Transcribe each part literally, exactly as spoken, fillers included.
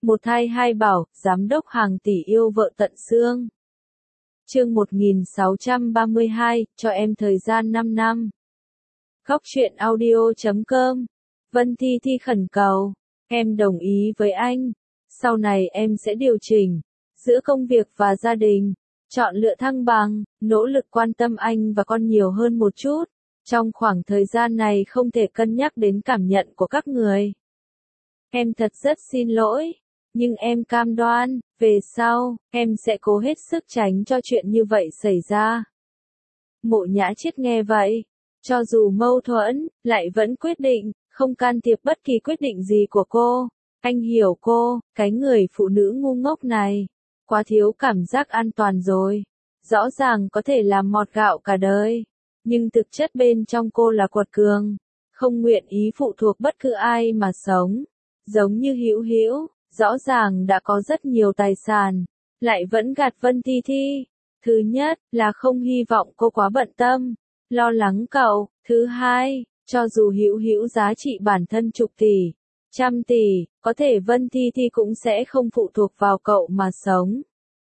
Một thai hai bảo, giám đốc hàng tỷ yêu vợ tận xương. Chương một nghìn sáu trăm ba mươi hai, cho em thời gian năm năm. Góc truyện audio chấm com. Vân Thi Thi khẩn cầu, em đồng ý với anh. Sau này em sẽ điều chỉnh giữa công việc và gia đình, chọn lựa thăng bằng, nỗ lực quan tâm anh và con nhiều hơn một chút. Trong khoảng thời gian này không thể cân nhắc đến cảm nhận của các người. Em thật rất xin lỗi, nhưng em cam đoan, về sau, em sẽ cố hết sức tránh cho chuyện như vậy xảy ra. Mộ Nhã Chiết nghe vậy, cho dù mâu thuẫn, lại vẫn quyết định, không can thiệp bất kỳ quyết định gì của cô. Anh hiểu cô, cái người phụ nữ ngu ngốc này, quá thiếu cảm giác an toàn rồi. Rõ ràng có thể làm mọt gạo cả đời, nhưng thực chất bên trong cô là quật cường, không nguyện ý phụ thuộc bất cứ ai mà sống. Giống như Hữu Hữu, rõ ràng đã có rất nhiều tài sản, lại vẫn gạt Vân Thi Thi. Thứ nhất, là không hy vọng cô quá bận tâm, lo lắng cậu. Thứ hai, cho dù Hữu Hữu giá trị bản thân chục tỷ, trăm tỷ, có thể Vân Thi Thi cũng sẽ không phụ thuộc vào cậu mà sống.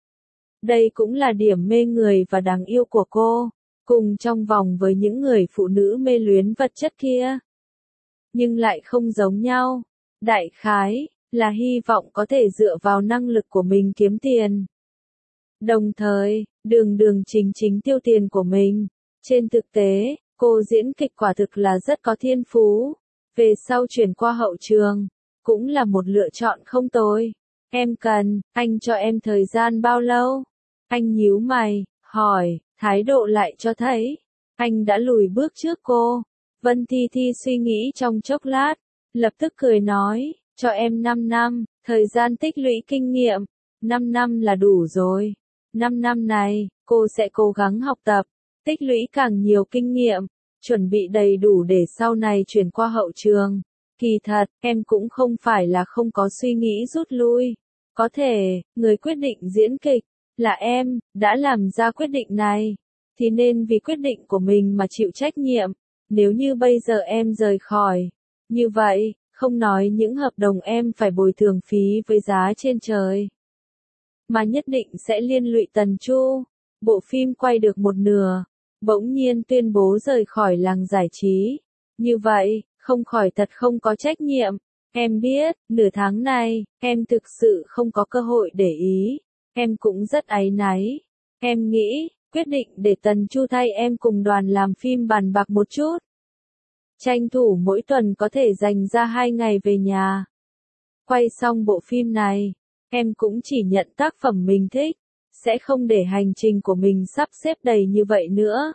Đây cũng là điểm mê người và đáng yêu của cô, cùng trong vòng với những người phụ nữ mê luyến vật chất kia. Nhưng lại không giống nhau. Đại khái, là hy vọng có thể dựa vào năng lực của mình kiếm tiền. Đồng thời, đường đường chính chính tiêu tiền của mình. Trên thực tế, cô diễn kịch quả thực là rất có thiên phú. Về sau chuyển qua hậu trường, cũng là một lựa chọn không tồi. Em cần, anh cho em thời gian bao lâu? Anh nhíu mày, hỏi, thái độ lại cho thấy, anh đã lùi bước trước cô. Vân Thi Thi suy nghĩ trong chốc lát, lập tức cười nói, cho em năm năm, thời gian tích lũy kinh nghiệm, năm năm là đủ rồi. năm năm này, cô sẽ cố gắng học tập, tích lũy càng nhiều kinh nghiệm, chuẩn bị đầy đủ để sau này chuyển qua hậu trường. Kỳ thật, em cũng không phải là không có suy nghĩ rút lui. Có thể, người quyết định diễn kịch, là em, đã làm ra quyết định này, thì nên vì quyết định của mình mà chịu trách nhiệm. Nếu như bây giờ em rời khỏi, như vậy, không nói những hợp đồng em phải bồi thường phí với giá trên trời, mà nhất định sẽ liên lụy Tần Chu. Bộ phim quay được một nửa, bỗng nhiên tuyên bố rời khỏi làng giải trí. Như vậy, không khỏi thật không có trách nhiệm. Em biết, nửa tháng này, em thực sự không có cơ hội để ý. Em cũng rất áy náy. Em nghĩ, quyết định để Tần Chu thay em cùng đoàn làm phim bàn bạc một chút. Tranh thủ mỗi tuần có thể dành ra hai ngày về nhà. Quay xong bộ phim này, em cũng chỉ nhận tác phẩm mình thích, sẽ không để hành trình của mình sắp xếp đầy như vậy nữa.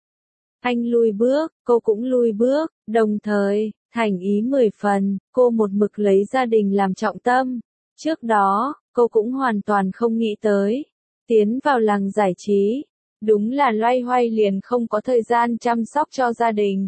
Anh lùi bước, cô cũng lùi bước, đồng thời, thành ý mười phần, cô một mực lấy gia đình làm trọng tâm. Trước đó, cô cũng hoàn toàn không nghĩ tới tiến vào làng giải trí. Đúng là loay hoay liền không có thời gian chăm sóc cho gia đình.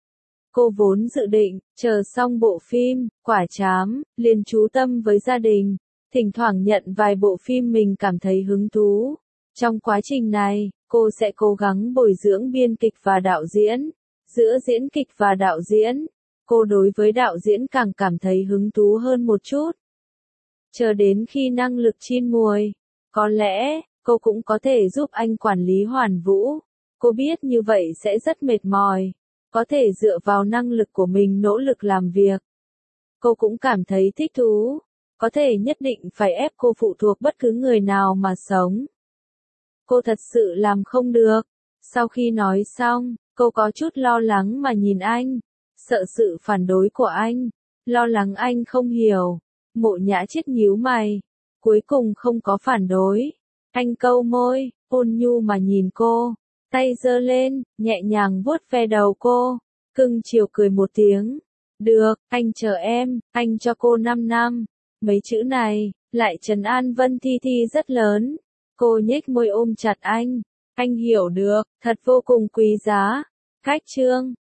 Cô vốn dự định, chờ xong bộ phim, quả chám, liền chú tâm với gia đình, thỉnh thoảng nhận vài bộ phim mình cảm thấy hứng thú. Trong quá trình này, cô sẽ cố gắng bồi dưỡng biên kịch và đạo diễn. Giữa diễn kịch và đạo diễn, cô đối với đạo diễn càng cảm thấy hứng thú hơn một chút. Chờ đến khi năng lực chín muồi, có lẽ, cô cũng có thể giúp anh quản lý Hoàn Vũ. Cô biết như vậy sẽ rất mệt mỏi. Có thể dựa vào năng lực của mình nỗ lực làm việc. Cô cũng cảm thấy thích thú. Có thể nhất định phải ép cô phụ thuộc bất cứ người nào mà sống. Cô thật sự làm không được. Sau khi nói xong, cô có chút lo lắng mà nhìn anh. Sợ sự phản đối của anh. Lo lắng anh không hiểu. Mộ Nhã Chiết nhíu mày. Cuối cùng không có phản đối. Anh câu môi, ôn nhu mà nhìn cô. Tay giơ lên, nhẹ nhàng vuốt ve đầu cô. Cưng chiều cười một tiếng. Được, anh chờ em, anh cho cô năm năm. Mấy chữ này, lại trấn an Vân Thi Thi rất lớn. Cô nhếch môi ôm chặt anh. Anh hiểu được, thật vô cùng quý giá. Cách chương.